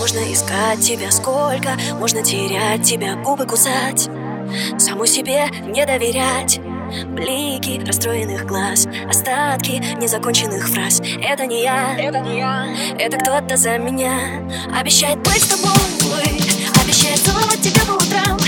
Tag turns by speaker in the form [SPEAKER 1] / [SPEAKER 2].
[SPEAKER 1] Можно искать тебя сколько, можно терять тебя, губы кусать, саму себе не доверять. Блики расстроенных глаз, остатки незаконченных фраз. Это не я, это кто-то за меня. Обещает быть с тобой, обещает целовать тебя по утрам,